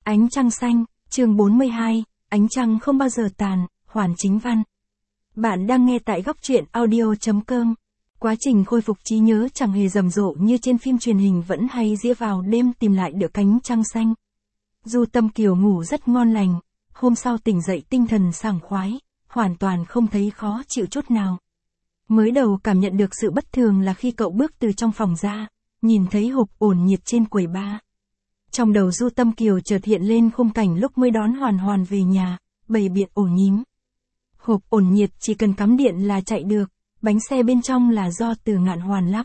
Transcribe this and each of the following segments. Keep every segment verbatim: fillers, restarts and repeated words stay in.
Ánh trăng xanh, chương bốn mươi hai, ánh trăng không bao giờ tàn, Hoàn Chính Văn. Bạn đang nghe tại góc truyện audio chấm com. Quá trình khôi phục trí nhớ chẳng hề rầm rộ như trên phim truyền hình vẫn hay dĩa vào đêm tìm lại được cánh trăng xanh. Du Tâm Kiều ngủ rất ngon lành, hôm sau tỉnh dậy tinh thần sảng khoái, hoàn toàn không thấy khó chịu chút nào. Mới đầu cảm nhận được sự bất thường là khi cậu bước từ trong phòng ra, nhìn thấy hộp ổn nhiệt trên quầy bar. Trong đầu Du Tâm Kiều chợt hiện lên khung cảnh lúc mới đón Hoàn Hoàn về nhà, bày biện ổ nhím. Hộp ổn nhiệt chỉ cần cắm điện là chạy được, bánh xe bên trong là do Từ Ngạn Hoàn lắp.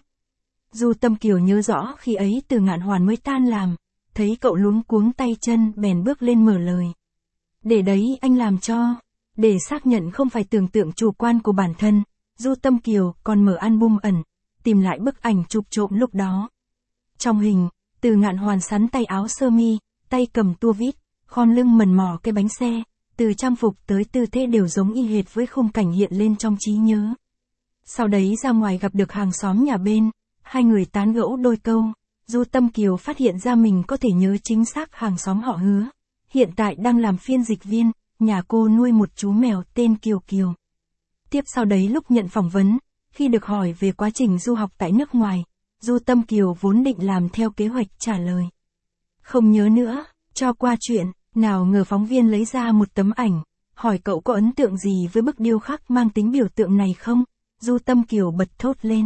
Du Tâm Kiều nhớ rõ khi ấy Từ Ngạn Hoàn mới tan làm, thấy cậu luống cuống tay chân bèn bước lên mở lời. Để đấy anh làm cho. Để xác nhận không phải tưởng tượng chủ quan của bản thân, Du Tâm Kiều còn mở album ẩn, tìm lại bức ảnh chụp trộm lúc đó. Trong hình, Từ Ngạn Hoàn sắn tay áo sơ mi, tay cầm tua vít, khom lưng mần mò cái bánh xe, từ trang phục tới tư thế đều giống y hệt với khung cảnh hiện lên trong trí nhớ. Sau đấy ra ngoài gặp được hàng xóm nhà bên, hai người tán gẫu đôi câu, Du Tâm Kiều phát hiện ra mình có thể nhớ chính xác hàng xóm họ Hứa. Hiện tại đang làm phiên dịch viên, nhà cô nuôi một chú mèo tên Kiều Kiều. Tiếp sau đấy lúc nhận phỏng vấn, khi được hỏi về quá trình du học tại nước ngoài, Du Tâm Kiều vốn định làm theo kế hoạch trả lời. Không nhớ nữa, cho qua chuyện, nào ngờ phóng viên lấy ra một tấm ảnh, hỏi cậu có ấn tượng gì với bức điêu khắc mang tính biểu tượng này không? Du Tâm Kiều bật thốt lên.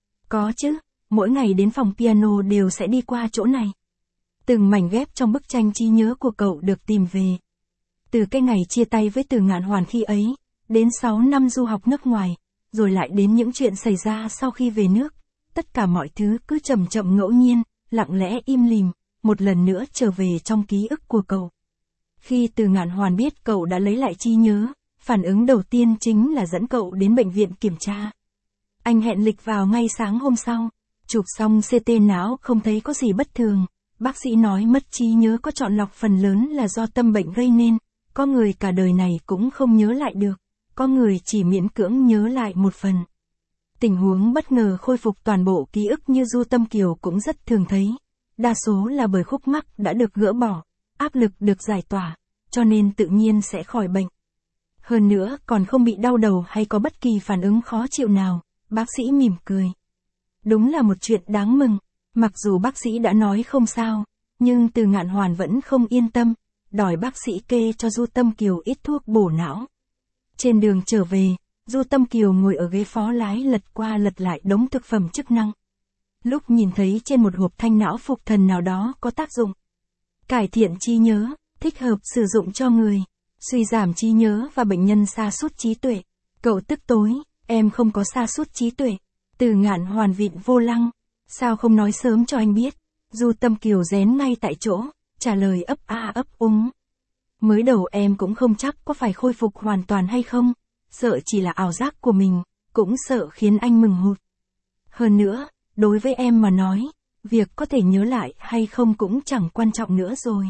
Có chứ, mỗi ngày đến phòng piano đều sẽ đi qua chỗ này. Từng mảnh ghép trong bức tranh trí nhớ của cậu được tìm về. Từ cái ngày chia tay với Từ Ngạn Hoàn khi ấy, đến sáu năm du học nước ngoài, rồi lại đến những chuyện xảy ra sau khi về nước. Tất cả mọi thứ cứ chậm chậm ngẫu nhiên, lặng lẽ im lìm, một lần nữa trở về trong ký ức của cậu. Khi Từ Ngạn Hoàn biết cậu đã lấy lại trí nhớ, phản ứng đầu tiên chính là dẫn cậu đến bệnh viện kiểm tra. Anh hẹn lịch vào ngay sáng hôm sau, chụp xong xê tê não không thấy có gì bất thường. Bác sĩ nói mất trí nhớ có chọn lọc phần lớn là do tâm bệnh gây nên, có người cả đời này cũng không nhớ lại được, có người chỉ miễn cưỡng nhớ lại một phần. Tình huống bất ngờ khôi phục toàn bộ ký ức như Du Tâm Kiều cũng rất thường thấy. Đa số là bởi khúc mắc đã được gỡ bỏ, áp lực được giải tỏa, cho nên tự nhiên sẽ khỏi bệnh. Hơn nữa còn không bị đau đầu hay có bất kỳ phản ứng khó chịu nào, bác sĩ mỉm cười. Đúng là một chuyện đáng mừng, mặc dù bác sĩ đã nói không sao, nhưng Từ Ngạn Hoàn vẫn không yên tâm, đòi bác sĩ kê cho Du Tâm Kiều ít thuốc bổ não. Trên đường trở về, Du Tâm Kiều ngồi ở ghế phó lái lật qua lật lại đống thực phẩm chức năng. Lúc nhìn thấy trên một hộp thanh não phục thần nào đó có tác dụng cải thiện trí nhớ, thích hợp sử dụng cho người suy giảm trí nhớ và bệnh nhân sa sút trí tuệ. Cậu tức tối, em không có sa sút trí tuệ. Từ Ngạn Hoàn vịn vô lăng, sao không nói sớm cho anh biết? Du Tâm Kiều rén ngay tại chỗ, trả lời ấp a ấp úng. Mới đầu em cũng không chắc có phải khôi phục hoàn toàn hay không, sợ chỉ là ảo giác của mình, cũng sợ khiến anh mừng hụt. Hơn nữa, đối với em mà nói, việc có thể nhớ lại hay không cũng chẳng quan trọng nữa rồi.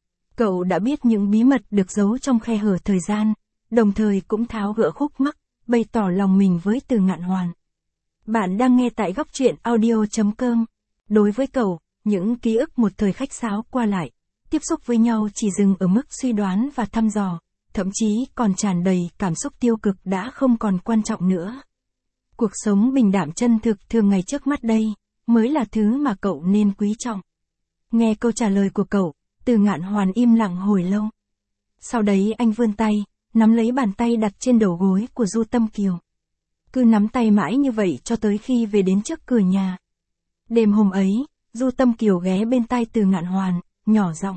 Cậu đã biết những bí mật được giấu trong khe hở thời gian, đồng thời cũng tháo gỡ khúc mắc, bày tỏ lòng mình với Từ Ngạn Hoàn. Bạn đang nghe tại góc truyện audio chấm com. Đối với cậu, những ký ức một thời khách sáo qua lại, tiếp xúc với nhau chỉ dừng ở mức suy đoán và thăm dò, thậm chí còn tràn đầy cảm xúc tiêu cực đã không còn quan trọng nữa. Cuộc sống bình đạm chân thực thường ngày trước mắt đây, mới là thứ mà cậu nên quý trọng. Nghe câu trả lời của cậu, Từ Ngạn Hoàn im lặng hồi lâu. Sau đấy anh vươn tay, nắm lấy bàn tay đặt trên đầu gối của Du Tâm Kiều. Cứ nắm tay mãi như vậy cho tới khi về đến trước cửa nhà. Đêm hôm ấy, Du Tâm Kiều ghé bên tai Từ Ngạn Hoàn, nhỏ giọng.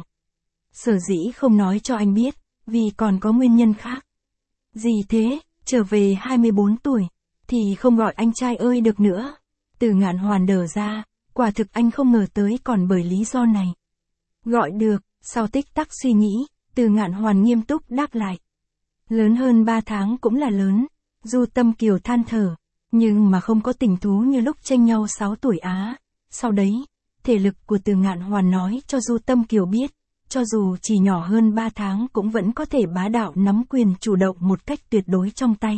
Sở dĩ không nói cho anh biết, vì còn có nguyên nhân khác. Gì thế, trở về hai mươi bốn tuổi, thì không gọi anh trai ơi được nữa. Từ Ngạn Hoàn đờ ra, quả thực anh không ngờ tới còn bởi lý do này. Gọi được, sau tích tắc suy nghĩ, Từ Ngạn Hoàn nghiêm túc đáp lại. Lớn hơn ba tháng cũng là lớn. Du Tâm Kiều than thở, nhưng mà không có tình thú như lúc tranh nhau sáu tuổi á. Sau đấy, thể lực của Từ Ngạn Hoàn nói cho Du Tâm Kiều biết, cho dù chỉ nhỏ hơn ba tháng cũng vẫn có thể bá đạo nắm quyền chủ động một cách tuyệt đối trong tay.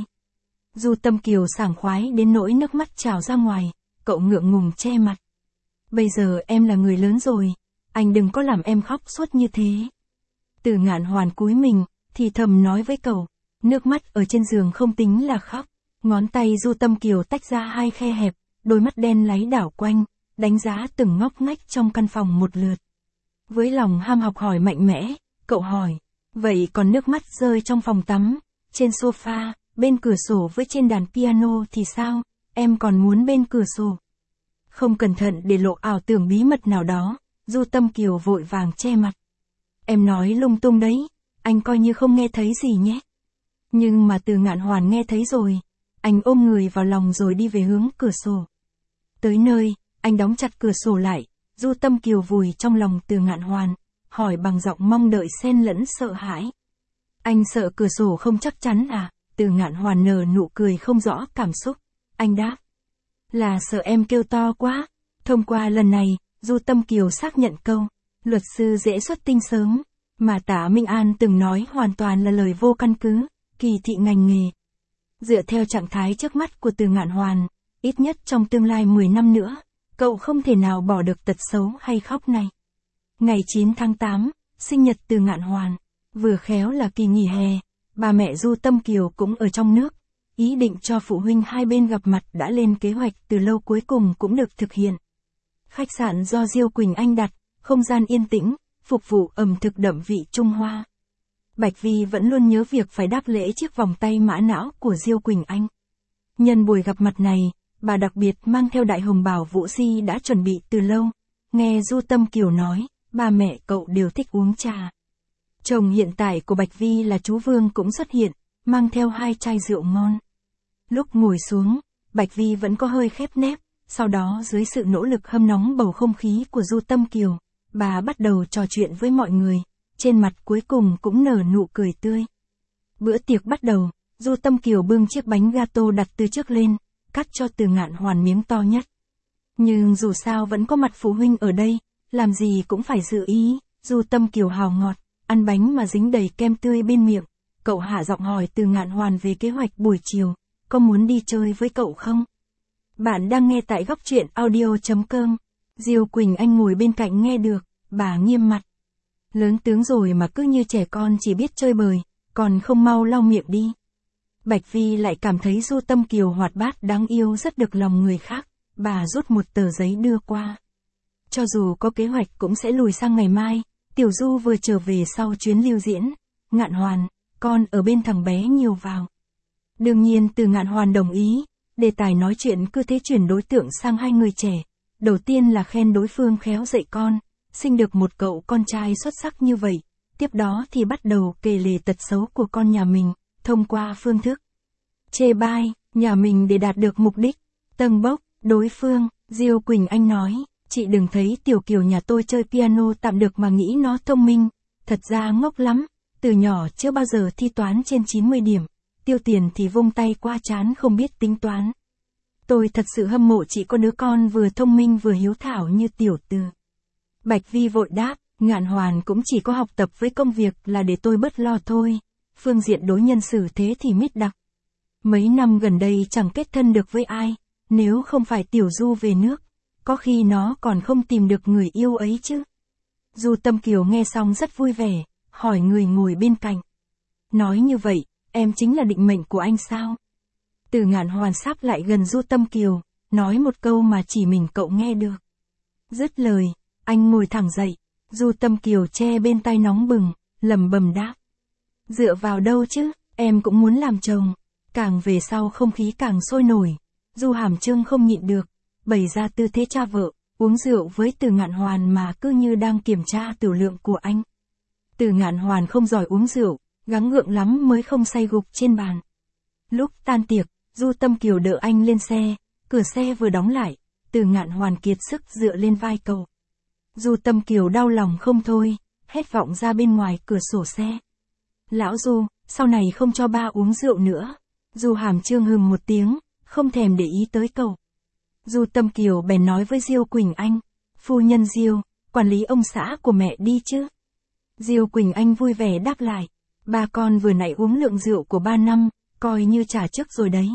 Du Tâm Kiều sảng khoái đến nỗi nước mắt trào ra ngoài, cậu ngượng ngùng che mặt. Bây giờ em là người lớn rồi, anh đừng có làm em khóc suốt như thế. Từ Ngạn Hoàn cúi mình, thì thầm nói với cậu. Nước mắt ở trên giường không tính là khóc. Ngón tay Du Tâm Kiều tách ra hai khe hẹp, đôi mắt đen láy đảo quanh, đánh giá từng ngóc ngách trong căn phòng một lượt. Với lòng ham học hỏi mạnh mẽ, cậu hỏi. Vậy còn nước mắt rơi trong phòng tắm, trên sofa, bên cửa sổ với trên đàn piano thì sao? Em còn muốn bên cửa sổ. Không cẩn thận để lộ ảo tưởng bí mật nào đó, Du Tâm Kiều vội vàng che mặt. Em nói lung tung đấy, anh coi như không nghe thấy gì nhé. Nhưng mà Từ Ngạn Hoàn nghe thấy rồi. Anh ôm người vào lòng rồi đi về hướng cửa sổ. Tới nơi, anh đóng chặt cửa sổ lại, Du Tâm Kiều vùi trong lòng Từ Ngạn Hoàn, hỏi bằng giọng mong đợi xen lẫn sợ hãi. Anh sợ cửa sổ không chắc chắn à? Từ Ngạn Hoàn nở nụ cười không rõ cảm xúc. Anh đáp. Là sợ em kêu to quá. Thông qua lần này, Du Tâm Kiều xác nhận câu. Luật sư dễ xuất tinh sớm, mà Tả Minh An từng nói hoàn toàn là lời vô căn cứ, kỳ thị ngành nghề. Dựa theo trạng thái trước mắt của Từ Ngạn Hoàn, ít nhất trong tương lai mười năm nữa, cậu không thể nào bỏ được tật xấu hay khóc này. Ngày chín tháng tám, sinh nhật Từ Ngạn Hoàn, vừa khéo là kỳ nghỉ hè, bà mẹ Du Tâm Kiều cũng ở trong nước, ý định cho phụ huynh hai bên gặp mặt đã lên kế hoạch từ lâu cuối cùng cũng được thực hiện. Khách sạn do Diêu Quỳnh Anh đặt, không gian yên tĩnh, phục vụ ẩm thực đậm vị Trung Hoa. Bạch Vi vẫn luôn nhớ việc phải đáp lễ chiếc vòng tay mã não của Diêu Quỳnh Anh. Nhân buổi gặp mặt này, bà đặc biệt mang theo đại hồng bào Vũ Di đã chuẩn bị từ lâu. Nghe Du Tâm Kiều nói, ba mẹ cậu đều thích uống trà. Chồng hiện tại của Bạch Vi là chú Vương cũng xuất hiện, mang theo hai chai rượu ngon. Lúc ngồi xuống, Bạch Vi vẫn có hơi khép nép, sau đó dưới sự nỗ lực hâm nóng bầu không khí của Du Tâm Kiều, bà bắt đầu trò chuyện với mọi người, trên mặt cuối cùng cũng nở nụ cười tươi. Bữa tiệc bắt đầu, Du Tâm Kiều bưng chiếc bánh gato đặt từ trước lên, cắt cho Từ Ngạn Hoàn miếng to nhất. Nhưng dù sao vẫn có mặt phụ huynh ở đây, làm gì cũng phải dự ý, Du Tâm Kiều hào ngọt, ăn bánh mà dính đầy kem tươi bên miệng. Cậu hạ giọng hỏi Từ Ngạn Hoàn về kế hoạch buổi chiều, có muốn đi chơi với cậu không? Bạn đang nghe tại góc truyện audio chấm com. Diêu Quỳnh Anh ngồi bên cạnh nghe được, bà nghiêm mặt. Lớn tướng rồi mà cứ như trẻ con chỉ biết chơi bời, còn không mau lau miệng đi. Bạch Vi lại cảm thấy Du Tâm Kiều hoạt bát đáng yêu rất được lòng người khác, bà rút một tờ giấy đưa qua. Cho dù có kế hoạch cũng sẽ lùi sang ngày mai, Tiểu Du vừa trở về sau chuyến lưu diễn. Ngạn Hoàn, con ở bên thằng bé nhiều vào. Đương nhiên Từ Ngạn Hoàn đồng ý, đề tài nói chuyện cứ thế chuyển đối tượng sang hai người trẻ. Đầu tiên là khen đối phương khéo dạy con, sinh được một cậu con trai xuất sắc như vậy. Tiếp đó thì bắt đầu kể lể tật xấu của con nhà mình, thông qua phương thức chê bai, nhà mình để đạt được mục đích, tâng bốc, đối phương. Diêu Quỳnh Anh nói, chị đừng thấy Tiểu Kiều nhà tôi chơi piano tạm được mà nghĩ nó thông minh, thật ra ngốc lắm, từ nhỏ chưa bao giờ thi toán trên chín mươi điểm, tiêu tiền thì vung tay qua trán không biết tính toán. Tôi thật sự hâm mộ chị có đứa con vừa thông minh vừa hiếu thảo như Tiểu Từ. Bạch Vi vội đáp, Ngạn Hoàn cũng chỉ có học tập với công việc là để tôi bớt lo thôi, phương diện đối nhân xử thế thì mít đặc. Mấy năm gần đây chẳng kết thân được với ai, nếu không phải Tiểu Du về nước, có khi nó còn không tìm được người yêu ấy chứ. Du Tâm Kiều nghe xong rất vui vẻ, hỏi người ngồi bên cạnh. Nói như vậy, em chính là định mệnh của anh sao? Từ Ngạn Hoàn sáp lại gần Du Tâm Kiều, nói một câu mà chỉ mình cậu nghe được. Dứt lời, anh ngồi thẳng dậy, Du Tâm Kiều che bên tai nóng bừng, lẩm bẩm đáp. Dựa vào đâu chứ, em cũng muốn làm chồng. Càng về sau không khí càng sôi nổi, Du Hàm Trương không nhịn được, bày ra tư thế cha vợ, uống rượu với Từ Ngạn Hoàn mà cứ như đang kiểm tra tiểu lượng của anh. Từ Ngạn Hoàn không giỏi uống rượu, gắng gượng lắm mới không say gục trên bàn. Lúc tan tiệc, Du Tâm Kiều đỡ anh lên xe, cửa xe vừa đóng lại, Từ Ngạn Hoàn kiệt sức dựa lên vai cậu. Du Tâm Kiều đau lòng không thôi, hét vọng ra bên ngoài cửa sổ xe. Lão Du, sau này không cho ba uống rượu nữa. Du Hàm Trương hừm một tiếng, không thèm để ý tới cậu. Du Tâm Kiều bèn nói với Diêu Quỳnh Anh, phu nhân Diêu, quản lý ông xã của mẹ đi chứ. Diêu Quỳnh Anh vui vẻ đáp lại, ba con vừa nãy uống lượng rượu của ba năm, coi như trả trước rồi đấy.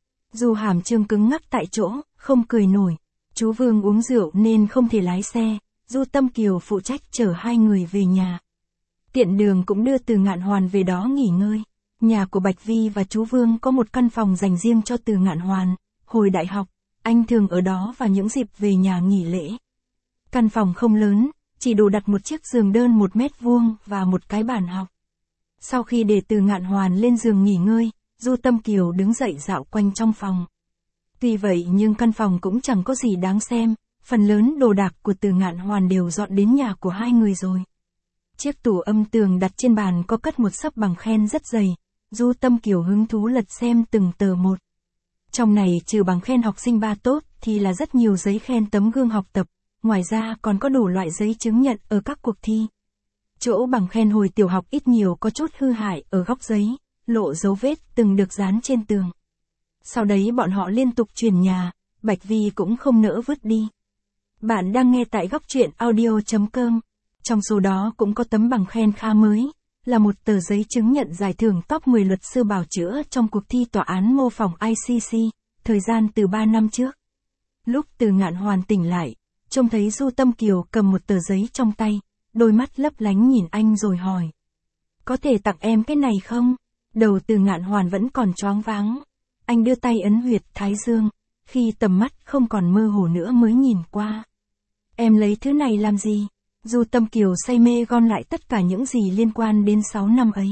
Du Hàm Trương cứng ngắc tại chỗ, không cười nổi. Chú Vương uống rượu nên không thể lái xe, Du Tâm Kiều phụ trách chở hai người về nhà. Tiện đường cũng đưa Từ Ngạn Hoàn về đó nghỉ ngơi. Nhà của Bạch Vi và chú Vương có một căn phòng dành riêng cho Từ Ngạn Hoàn. Hồi đại học, anh thường ở đó vào những dịp về nhà nghỉ lễ. Căn phòng không lớn, chỉ đủ đặt một chiếc giường đơn một mét vuông và một cái bàn học. Sau khi để Từ Ngạn Hoàn lên giường nghỉ ngơi, Du Tâm Kiều đứng dậy dạo quanh trong phòng. Tuy vậy nhưng căn phòng cũng chẳng có gì đáng xem, phần lớn đồ đạc của Từ Ngạn Hoàn đều dọn đến nhà của hai người rồi. Chiếc tủ âm tường đặt trên bàn có cất một xấp bằng khen rất dày, Du Tâm Kiều hứng thú lật xem từng tờ một. Trong này trừ bằng khen học sinh ba tốt thì là rất nhiều giấy khen tấm gương học tập, ngoài ra còn có đủ loại giấy chứng nhận ở các cuộc thi. Chỗ bằng khen hồi tiểu học ít nhiều có chút hư hại ở góc giấy, lộ dấu vết từng được dán trên tường. Sau đấy bọn họ liên tục chuyển nhà, Bạch Vi cũng không nỡ vứt đi. Bạn đang nghe tại góc truyện audio chấm com. Trong số đó cũng có tấm bằng khen khá mới, là một tờ giấy chứng nhận giải thưởng top mười luật sư bào chữa trong cuộc thi tòa án mô phỏng I C C, thời gian từ ba năm trước. Lúc Từ Ngạn Hoàn tỉnh lại, trông thấy Du Tâm Kiều cầm một tờ giấy trong tay, đôi mắt lấp lánh nhìn anh rồi hỏi. Có thể tặng em cái này không? Đầu Từ Ngạn Hoàn vẫn còn choáng váng. Anh đưa tay ấn huyệt thái dương, khi tầm mắt không còn mơ hồ nữa mới nhìn qua. Em lấy thứ này làm gì? Du Tâm Kiều say mê gom lại tất cả những gì liên quan đến sáu năm ấy.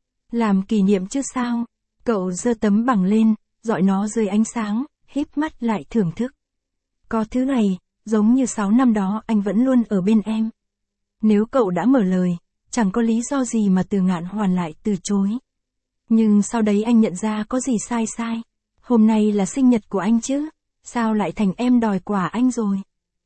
Làm kỷ niệm chứ sao? Cậu giơ tấm bằng lên, dọi nó dưới ánh sáng, híp mắt lại thưởng thức. Có thứ này, giống như sáu năm đó anh vẫn luôn ở bên em. Nếu cậu đã mở lời, chẳng có lý do gì mà Từ Ngạn Hoàn lại từ chối. Nhưng sau đấy anh nhận ra có gì sai sai. Hôm nay là sinh nhật của anh chứ, sao lại thành em đòi quà anh rồi?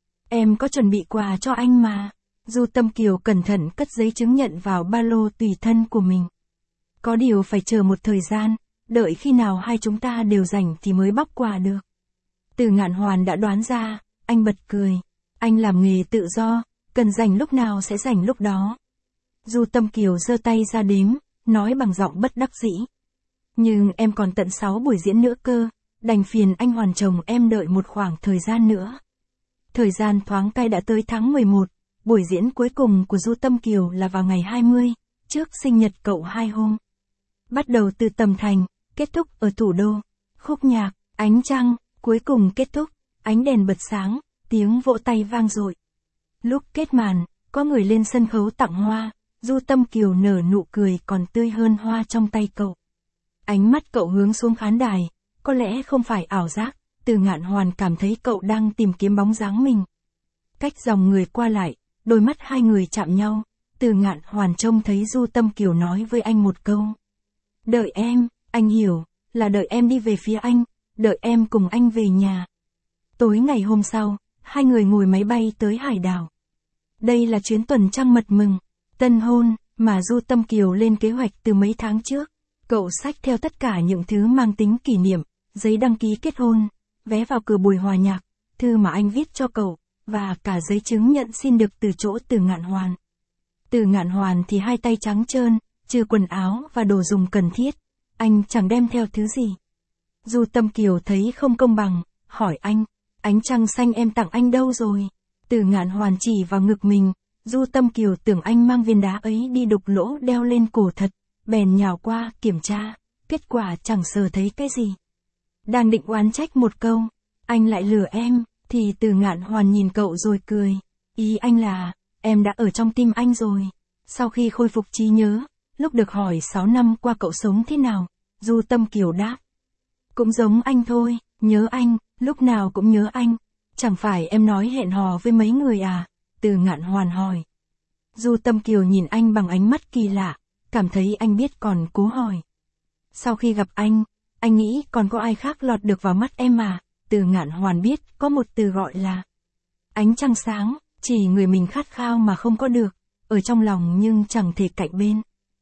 Em có chuẩn bị quà cho anh mà. Du Tâm Kiều cẩn thận cất giấy chứng nhận vào ba lô tùy thân của mình. Có điều phải chờ một thời gian, đợi khi nào hai chúng ta đều rảnh thì mới bóc quà được. Từ Ngạn Hoàn đã đoán ra, anh bật cười. Anh làm nghề tự do, cần rảnh lúc nào sẽ rảnh lúc đó. Du Tâm Kiều giơ tay ra đếm, nói bằng giọng bất đắc dĩ. Nhưng em còn tận sáu buổi diễn nữa cơ, đành phiền anh Hoàn chồng em đợi một khoảng thời gian nữa. Thời gian thoáng cay đã tới tháng mười một, buổi diễn cuối cùng của Du Tâm Kiều là vào ngày hai mươi, trước sinh nhật cậu hai hôm. Bắt đầu từ Tầm Thành, kết thúc ở thủ đô. Khúc nhạc, ánh trăng, cuối cùng kết thúc, ánh đèn bật sáng, tiếng vỗ tay vang dội. Lúc kết màn, có người lên sân khấu tặng hoa, Du Tâm Kiều nở nụ cười còn tươi hơn hoa trong tay cậu. Ánh mắt cậu hướng xuống khán đài, có lẽ không phải ảo giác, Từ Ngạn Hoàn cảm thấy cậu đang tìm kiếm bóng dáng mình. Cách dòng người qua lại, đôi mắt hai người chạm nhau, Từ Ngạn Hoàn trông thấy Du Tâm Kiều nói với anh một câu. Đợi em, anh hiểu, là đợi em đi về phía anh, đợi em cùng anh về nhà. Tối ngày hôm sau, hai người ngồi máy bay tới Hải Đảo. Đây là chuyến tuần trăng mật mừng, tân hôn, mà Du Tâm Kiều lên kế hoạch từ mấy tháng trước. Cậu xách theo tất cả những thứ mang tính kỷ niệm, giấy đăng ký kết hôn, vé vào cửa buổi hòa nhạc, thư mà anh viết cho cậu, và cả giấy chứng nhận xin được từ chỗ Từ Ngạn Hoàn. Từ Ngạn Hoàn thì hai tay trắng trơn, trừ quần áo và đồ dùng cần thiết, anh chẳng đem theo thứ gì. Du Tâm Kiều thấy không công bằng, hỏi anh, ánh trăng xanh em tặng anh đâu rồi? Từ Ngạn Hoàn chỉ vào ngực mình, Du Tâm Kiều tưởng anh mang viên đá ấy đi đục lỗ đeo lên cổ thật, bèn nhào qua kiểm tra, kết quả chẳng sờ thấy cái gì. Đang định oán trách một câu, anh lại lừa em, thì Từ Ngạn Hoàn nhìn cậu rồi cười. Ý anh là, em đã ở trong tim anh rồi. Sau khi khôi phục trí nhớ, lúc được hỏi sáu năm qua cậu sống thế nào, Du Tâm Kiều đáp. Cũng giống anh thôi, nhớ anh, lúc nào cũng nhớ anh. Chẳng phải em nói hẹn hò với mấy người à? Từ Ngạn Hoàn hỏi. Du Tâm Kiều nhìn anh bằng ánh mắt kỳ lạ, cảm thấy anh biết còn cố hỏi. Sau khi gặp anh, anh nghĩ còn có ai khác lọt được vào mắt em mà. Từ Ngạn Hoàn biết có một từ gọi là ánh trăng sáng, chỉ người mình khát khao mà không có được, ở trong lòng nhưng chẳng thể cạnh bên.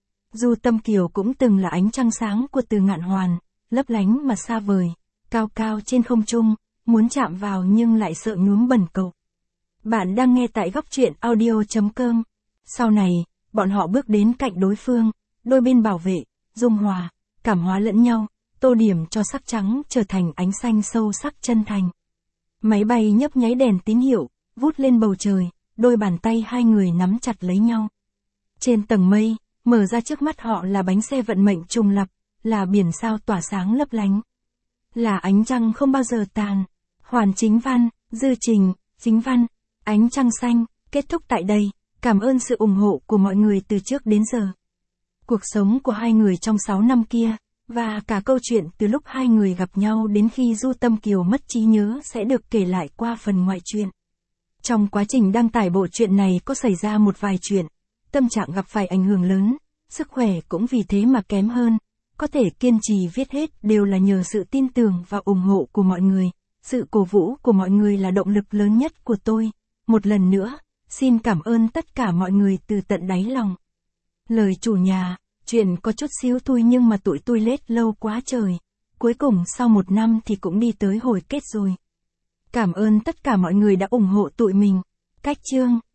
Du Tâm Kiều cũng từng là ánh trăng sáng của Từ Ngạn Hoàn, lấp lánh mà xa vời, cao cao trên không trung, muốn chạm vào nhưng lại sợ nhuốm bẩn cậu. Bạn đang nghe tại góc truyện audio chấm com. Sau này, bọn họ bước đến cạnh đối phương, đôi bên bảo vệ, dung hòa, cảm hóa lẫn nhau, tô điểm cho sắc trắng trở thành ánh xanh sâu sắc chân thành. Máy bay nhấp nháy đèn tín hiệu, vút lên bầu trời, đôi bàn tay hai người nắm chặt lấy nhau. Trên tầng mây, mở ra trước mắt họ là bánh xe vận mệnh trùng lập, là biển sao tỏa sáng lấp lánh. Là ánh trăng không bao giờ tàn. Hoàn Chính Văn, Dư Trình, Chính Văn, Ánh Trăng Xanh, kết thúc tại đây. Cảm ơn sự ủng hộ của mọi người từ trước đến giờ. Cuộc sống của hai người trong sáu năm kia, và cả câu chuyện từ lúc hai người gặp nhau đến khi Du Tâm Kiều mất trí nhớ sẽ được kể lại qua phần ngoại truyện. Trong quá trình đăng tải bộ truyện này có xảy ra một vài chuyện, tâm trạng gặp phải ảnh hưởng lớn, sức khỏe cũng vì thế mà kém hơn. Có thể kiên trì viết hết đều là nhờ sự tin tưởng và ủng hộ của mọi người. Sự cổ vũ của mọi người là động lực lớn nhất của tôi. Một lần nữa, xin cảm ơn tất cả mọi người từ tận đáy lòng. Lời chủ nhà, chuyện có chút xíu thôi nhưng mà tụi tôi lết lâu quá trời. Cuối cùng sau một năm thì cũng đi tới hồi kết rồi. Cảm ơn tất cả mọi người đã ủng hộ tụi mình. Cách chương